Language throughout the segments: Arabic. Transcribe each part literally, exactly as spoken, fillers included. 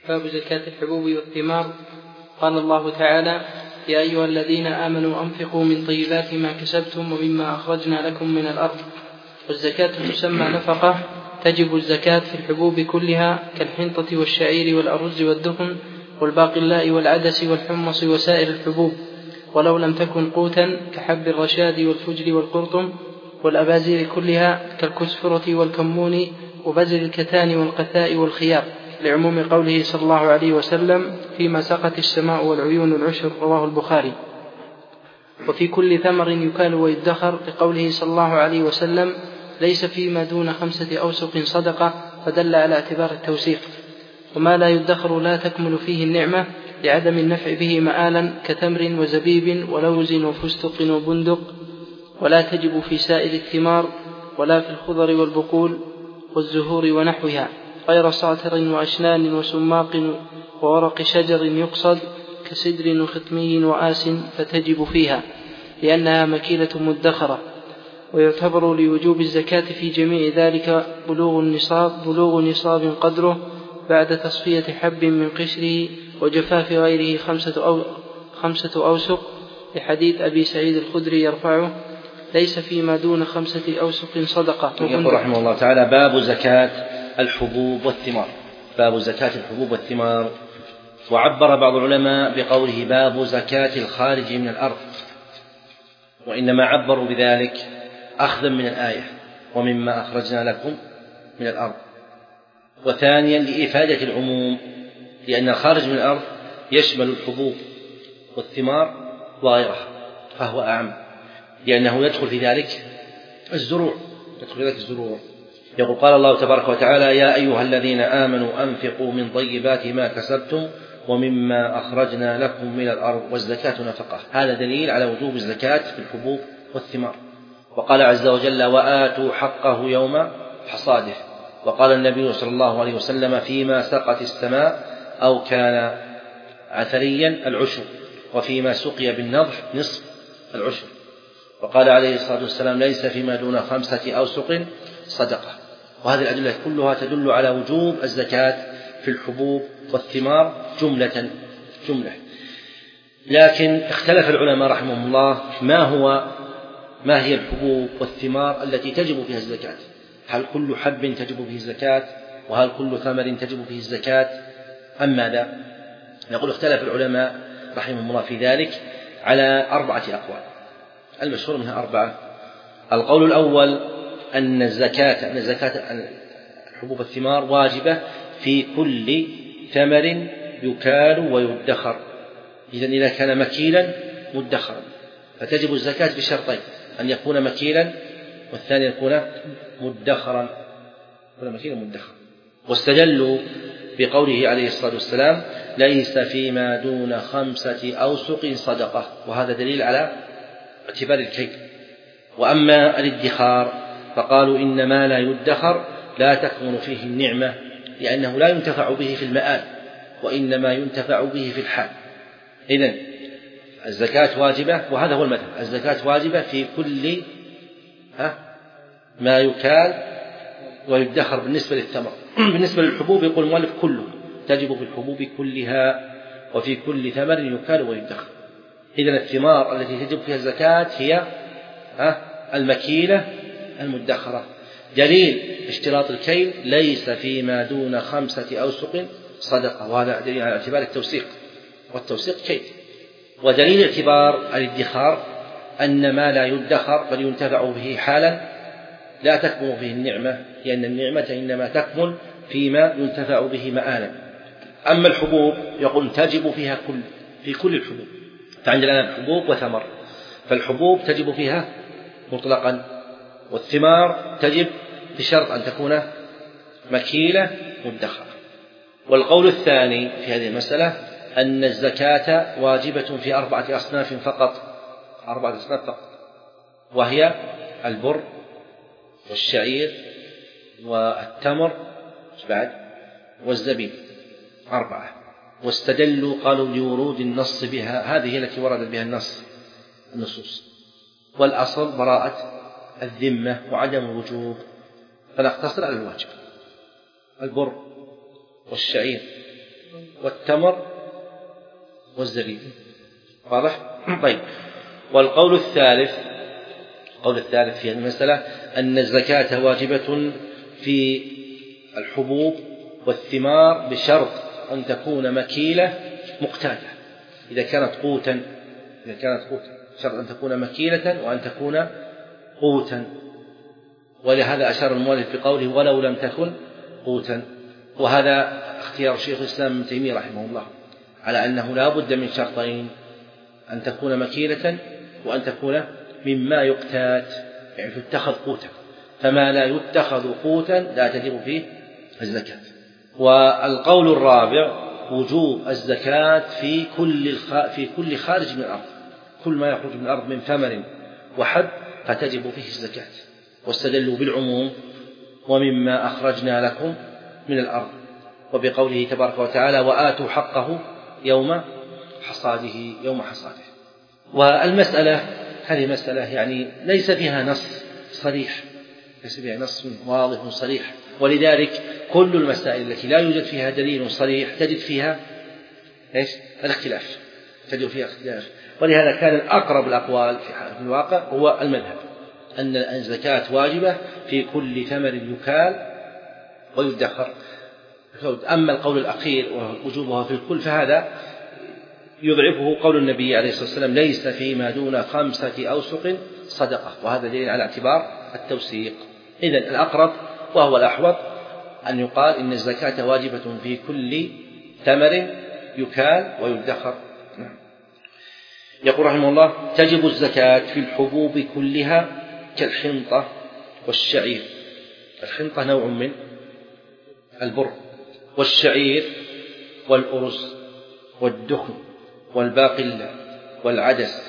باب زكاة الحبوب والثمار. قال الله تعالى: يا أيها الذين آمنوا أنفقوا من طيبات ما كسبتم ومما أخرجنا لكم من الأرض. والزكاة تسمى نفقة، تجب الزكاة في الحبوب كلها كالحنطة والشعير والأرز والدخن والباقلاء والعدس والحمص وسائر الحبوب، ولو لم تكن قوتا كحب الرشاد والفجل والقرطم، والأبازير كلها كالكسفرة والكمون وبزل الكتان والقثاء والخيار، لعموم قوله صلى الله عليه وسلم: فيما سقت السماء والعيون العشر، رواه البخاري. وفي كل ثمر يكال ويدخر، لقوله صلى الله عليه وسلم: ليس فيما دون خمسة أوسق صدقة، فدل على اعتبار التوسيق. وما لا يدخر لا تكمل فيه النعمة لعدم النفع به مآلا، كتمر وزبيب ولوز وفستق وبندق. ولا تجب في سائر الثمار ولا في الخضر والبقول والزهور ونحوها، غير صاتر وأشنان وسماق وورق شجر يقصد كسدر وختمي وآس، فتجب فيها لأنها مكيلة مدخرة. ويعتبر لوجوب الزكاة في جميع ذلك بلوغ النصاب بلوغ نصاب قدره بعد تصفية حب من قشره وجفاف غيره خمسة, أو خمسة أوسق، لحديث أبي سعيد الخدري يرفعه: ليس فيما دون خمسة أوسق صدقة. يقول رحمه الله تعالى: باب زكاة الحبوب والثمار. باب زكاة الحبوب والثمار. وعبر بعض العلماء بقوله باب زكاة الخارج من الأرض، وإنما عبروا بذلك أخذا من الآية: ومما أخرجنا لكم من الأرض. وثانيا لإفادة العموم، لأن الخارج من الأرض يشمل الحبوب والثمار وغيرها، فهو أعم، لأنه يدخل في ذلك الزروع يدخل في ذلك الزروع يقول: قال الله تبارك وتعالى: يا أيها الذين آمنوا أنفقوا من طيبات ما كسبتم ومما أخرجنا لكم من الأرض والزكاة نفقة. هذا دليل على وجوب الزكاة في الحبوب والثمار. وقال عز وجل: وآتوا حقه يوم حصاده. وقال النبي صلى الله عليه وسلم: فيما سقت السماء أو كان عثريا العشر، وفيما سقي بالنضح نصف العشر. وقال عليه الصلاة والسلام: ليس فيما دون خمسة أوسق صدقة. وهذه الأدلة كلها تدل على وجوب الزكاة في الحبوب والثمار جملة جملة. لكن اختلف العلماء رحمهم الله ما هو ما هي الحبوب والثمار التي تجب فيها الزكاة؟ هل كل حب تجب فيه الزكاة؟ وهل كل ثمر تجب فيه الزكاة؟ أم ماذا؟ نقول: اختلف العلماء رحمهم الله في ذلك على أربعة أقوال، المشهور منها أربعة. القول الأول أن الزكاة أن زكاة الحبوب والثمار واجبة في كل ثمر يكال ويدخر. إذن إذا كان مكيلا مدخرا فتجب الزكاة بشرطين: أن يكون مكيلا، والثاني يكون مدخرا يكون مكيلا مدخرا. واستدلوا بقوله عليه الصلاة والسلام: ليس فيما دون خمسة أوسق صدقة، وهذا دليل على اعتبار الكيل. وأما الادخار فقالوا: إن ما لا يدخر لا تكمن فيه النعمة، لأنه لا ينتفع به في المآل، وإنما ينتفع به في الحال. إذن الزكاة واجبة، وهذا هو المذهب: الزكاة واجبة في كل ما يكال ويدخر بالنسبة للثمر. بالنسبة للحبوب يقول المؤلف: كله تجب في الحبوب كلها وفي كل ثمر يكال ويدخر. إذن الثمار التي تجب فيها الزكاة هي المكيلة المدخرة. دليل اشتراط الكيل: ليس فيما دون خمسة أوسق صدقة، وهذا دليل على اعتبار التوسيق، والتوسيق كيل. ودليل اعتبار الادخار أن ما لا يدخر بل ينتفع به حالا لا تكمن فيه النعمة، لأن النعمة إنما تكمن فيما ينتفع به مآلا. أما الحبوب يقول تجب فيها كل في كل الحبوب، فعندنا الآن حبوب وثمر، فالحبوب تجب فيها مطلقا، والثمار تجب بشرط أن تكون مكيلة مدخرة. والقول الثاني في هذه المسألة أن الزكاة واجبة في أربعة أصناف فقط أربعة أصناف فقط وهي البر والشعير والتمر بعد والزبيب، أربعة. واستدلوا قالوا لورود النص بها، هذه التي ورد بها النص النصوص، والأصل براءة الذمة وعدم الوجوب، فنقتصر على الواجب: البر والشعير والتمر والزبيب. واضح؟ طيب. والقول الثالث القول الثالث في المسألة أن الزكاة واجبة في الحبوب والثمار بشرط أن تكون مكيلة مقتاتة. إذا كانت قوتا إذا كانت قوتا شرط أن تكون مكيلة وأن تكون قوتا. ولهذا أشار المؤلف بقوله ولو لم تكن قوتا، وهذا اختيار شيخ الإسلام ابن تيمية رحمه الله على أنه لا بد من شرطين: أن تكون مكيلة وأن تكون مما يقتات، يعني تتخذ قوتا. فما لا يتخذ قوتا لا تجب فيه الزكاة. والقول الرابع وجوب الزكاة في كل الخ... في كل خارج من الأرض، كل ما يخرج من الأرض من ثمر وحب فتجب فيه الزكاة، واستدلوا بالعموم ومما أخرجنا لكم من الأرض، وبقوله تبارك وتعالى وآتوا حقه يوم حصاده يوم حصاده. والمسألة هذه مسألة يعني ليس فيها نص صريح، ليس فيها نص واضح صريح، ولذلك كل المسائل التي لا يوجد فيها دليل صريح تجد فيها ايش؟ الاختلاف، تجد فيها اختلاف. ولهذا كان الأقرب الأقوال في الواقع هو المذهب أن الزكاة واجبة في كل ثمر يكال ويدخر. أما القول الأخير ووجوبها في الكل فهذا يضعفه قول النبي عليه الصلاة والسلام ليس فيما دون خمسة أوسق صدقة، وهذا دليل على اعتبار التوثيق. إذن الأقرب وهو الأحوط أن يقال إن الزكاة واجبة في كل ثمر يكال ويدخر. يقول رحمه الله تجب الزكاة في الحبوب كلها كالحنطة والشعير. الحنطة نوع من البر، والشعير والأرز والدخن والباقلة والعدس.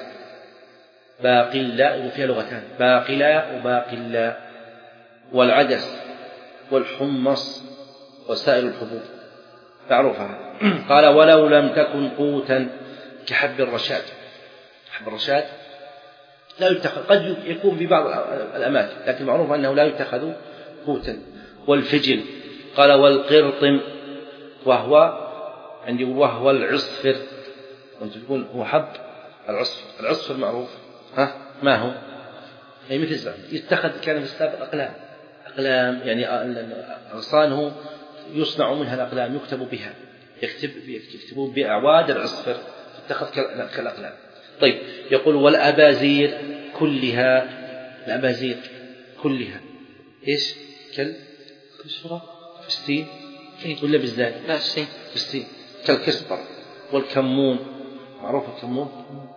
باقلة وفيها لغتان، باقلة وباقلة، والعدس والحمص وسائر الحبوب معروفة. قال ولو لم تكن قوتا كحب الرشاد. حب الرشاد لا يتخذ، قد يكون في بعض الأماكن لكن معروف أنه لا يتخذ قوتا. والفجل قال والقرطم وهو عندي وهو العصفر، وانت تقول هو حب العصفر. العصفر معروف ها ما هو؟ أي مثل الزعم يتخذ، كان في السابق أقلام أقلام يعني أغصانه يصنع منها الأقلام يكتب بها، يكتب يكتبون بأعواد العصفر تتخذ كالأقلام. طيب يقول والأبازير كلها. الأبازير كلها إيش؟ كل كسرة فستين ولا بالزاي؟ لا السين فستين. كالكسبر والكمون معروف الكمون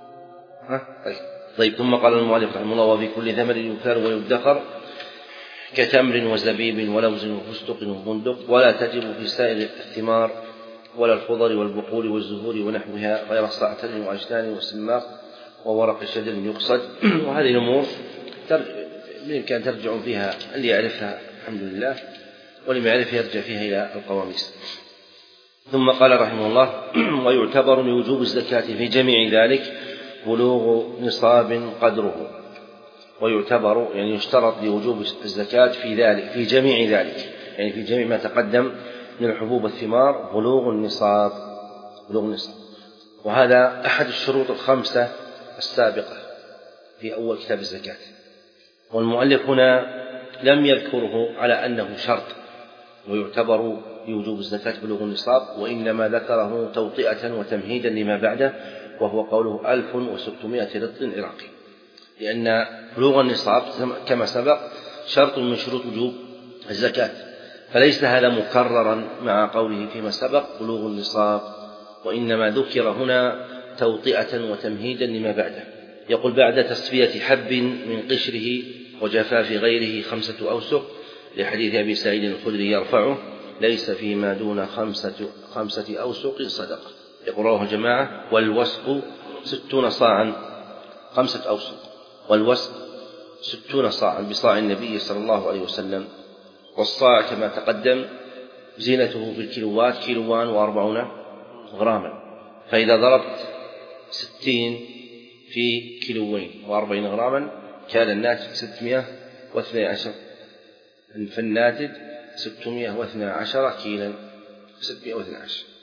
ها طيب. طيب ثم قال المؤلف رحمه الله وفي كل ثمر يكال ويدخر كتمر وزبيب ولوز وفستق وبندق، ولا تجب في سائر الثمار ولا الخضر والبقول والزهور ونحوها غير الصعتر وعجلان وسماق وورق شجر يقصد. وهذه الأمور بإمكان ترجع فيها اللي يعرفها الحمد لله، ولم يعرف يرجع فيها إلى القواميس. ثم قال رحمه الله ويعتبر لوجوب الزكاة في جميع ذلك بلوغ نصاب قدره. ويعتبر يعني يشترط لوجوب الزكاة في ذلك في جميع ذلك يعني في جميع ما تقدم من الحبوب والثمار بلوغ النصاب بلوغ النصاب وهذا أحد الشروط الخمسة السابقة في أول كتاب الزكاة. والمؤلف هنا لم يذكره على أنه شرط ويعتبر لوجوب الزكاة بلوغ النصاب، وإنما ذكره توطئة وتمهيدا لما بعده، وهو قوله ألف وستمائة رطل عراقي، لأن بلوغ النصاب كما سبق شرط من شروط وجوب الزكاة، فليس هذا مكررا مع قوله فيما سبق بلوغ النصاب، وإنما ذكر هنا توطئة وتمهيدا لما بعده. يقول بعد تصفية حب من قشره وجفاف غيره خمسة أوسق، لحديث أبي سعيد الخدري يرفعه ليس فيما دون خمسة, خمسة أوسق صدقة. يقول رواه الجماعة والوسق ستون صاعا خمسة أوسق، والوسق ستون صاعا بصاع النبي صلى الله عليه وسلم. والصاع كما تقدم زينته بالكيلوات كيلوان وأربعون غراما، فإذا ضربت ستين في كيلوين وأربعين غراما كان الناتج ستمائة واثني عشر، فالناتج ستمائة واثني عشر كيلا ستمائة واثني عشر.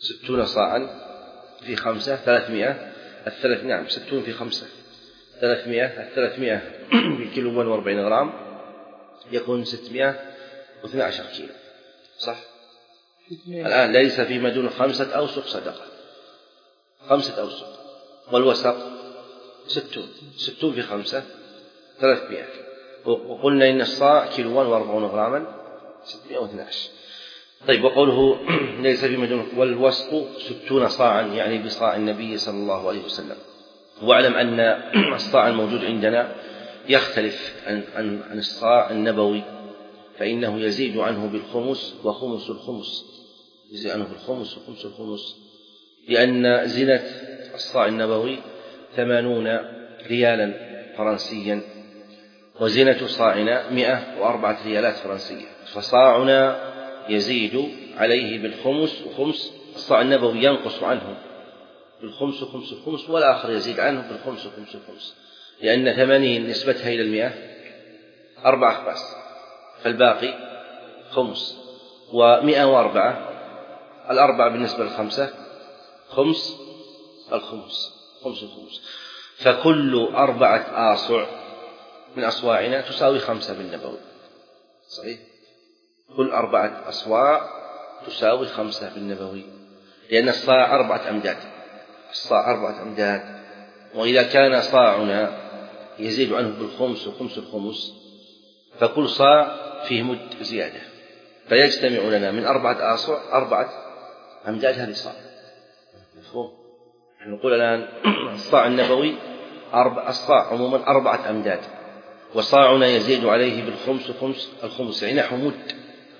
ستون صاعا في خمسة ثلاثمائة، الثلاث نعم ستون في خمسة ثلاثمائة، الثلاثمائة في كيلو وأربعين غرام يكون ستمائة واثني عشر كيلو، صح؟ الآن ليس فيما دون خمسة أوسق صدقة، خمسة أوسق، والوسق ستون، ستون في خمسة ثلاثمائة، وقلنا إن الصاع كيلو وأربعون غراما ستمائة واثني عشر. طيب، وقوله ليس فيما دون، والوسق ستون صاعا يعني بصاع النبي صلى الله عليه وسلم. واعلم أن الصاع الموجود عندنا يختلف عن, عن, عن الصاع النبوي، فإنه يزيد عنه بالخمس وخمس الخمس، يزيد عنه بالخمس وخمس الخمس، لأن زنة الصاع النبوي ثمانون ريالا فرنسيا، وزنة صاعنا مئة وأربعة ريالات فرنسية، فصاعنا يزيد عليه بالخمس وخمس، الصاع النبوي ينقص عنه بالخمس وخمس الخمس، والآخر يزيد عنه بالخمس وخمس الخمس، لأن ثمانين نسبتها إلى المئة أربع أخماس، فالباقي خمس، ومئة وأربعة الأربعة بالنسبة للخمسة خمس الخمس، خمس الخمس، فكل أربعة آصع من أصواعنا تساوي خمسة بالنبوي، صحيح؟ كل أربعة أصواع تساوي خمسة بالنبوي، لأن الصاع أربعة أمداد، الصاع أربعة أمداد، وإذا كان صاعنا يزيد عنه بالخمس وخمس الخمس فكل صاع فيه مد زيادة، فيجتمع لنا من أربعة آصع أربعة أمداد، هذه صاع. مفهوم؟ نقول الآن الصاع النبوي أربع، الصاع عموما أربعة أمداد، وصاعنا يزيد عليه بالخمس وخمس الخمس، يعني نحو مد،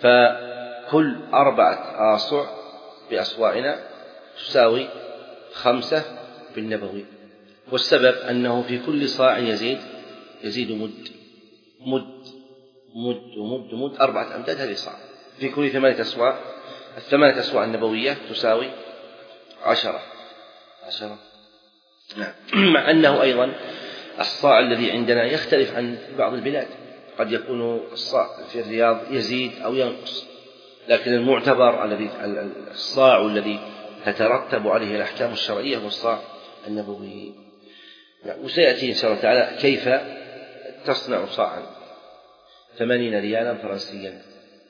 فكل أربعة آصع بأصواعنا تساوي خمسة بالنبوي، والسبب أنه في كل صاع يزيد يزيد مد مد مد ومد ومد، أربعة أمداد، هذه صاع في كل ثمانية أصواع، الثمانية أصواع النبوية تساوي عشرة عشرة. نعم. مع أنه أيضا الصاع الذي عندنا يختلف عن بعض البلاد، قد يكون الصاع في الرياض يزيد أو ينقص، لكن المعتبر الذي الصاع الذي تترتب عليه الأحكام الشرعية هو الصاع النبوي. وسيأتي إن شاء الله تعالى كيف تصنع صاعا ثمانين ريالا فرنسيا،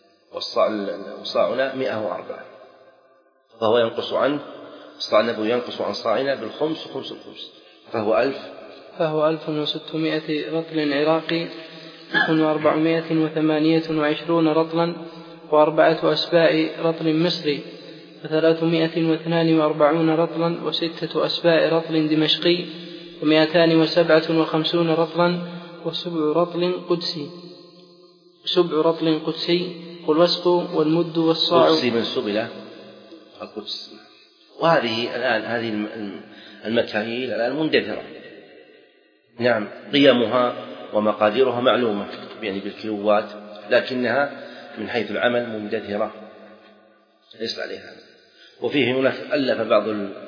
وصاعنا مئة وأربعة، فهو ينقص عنه، الصاع النبوي ينقص عن صاعنا بالخمس وخمس الخمس، فهو ألف فهو ألف وستمائة رطل عراقي، وأربعمائة وثمانية وعشرون رطلا، وأربعة أسباء رطل مصري، وثلاثمائة واثنان وأربعون رطلا، وستة أسباء رطل دمشقي، ومائتان وسبعة وخمسون رطلا، وسبع رطل قدسي سبع رطل قدسي، والوسق والمد والصاع قدسي منسوب إلى القدس. وهذه الآن هذه المكاييل الآن مندثرة، نعم، قيمها ومقاديرها معلومة يعني بالكيلوات، لكنها من حيث العمل مندثرة ليس عليها. وفيه هناك ألف بعض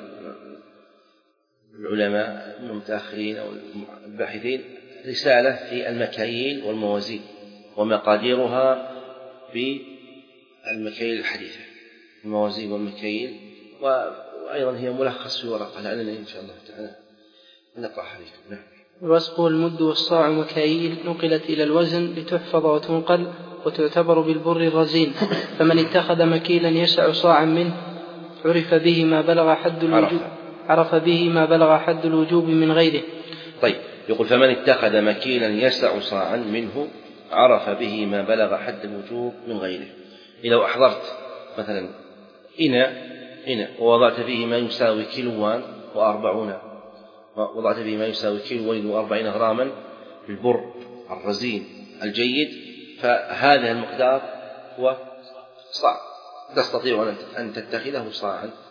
العلماء المتأخرين أو الباحثين رسالة في المكاييل والموازين ومقاديرها بالمكاييل الحديثة، الموازين والمكاييل، وأيضا هي ملخص في ورقة لعلنا إن شاء الله تعالى نقرأ عليكم. نعم. الوسق والمد والصاع مكاييل نقلت إلى الوزن لتحفظ وتنقل، وتعتبر بالبر الرزين، فمن اتخذ مكيلا يسع صاعا منه عرف به ما بلغ حد الوجوب عرف به ما بلغ حد الوجوب من غيره. طيب، يقول فمن اتخذ مكيلا يسع صاعا منه عرف به ما بلغ حد الوجوب من غيره. إذا أحضرت مثلا إناء إناء ووضعت فيه ما يساوي كيلوان وأربعون، وضعت فيه ما يساوي كيلوين وأربعين غراما بالبر الرزين الجيد، فهذا المقدار هو صاع، تستطيع أن تتخذه صاعا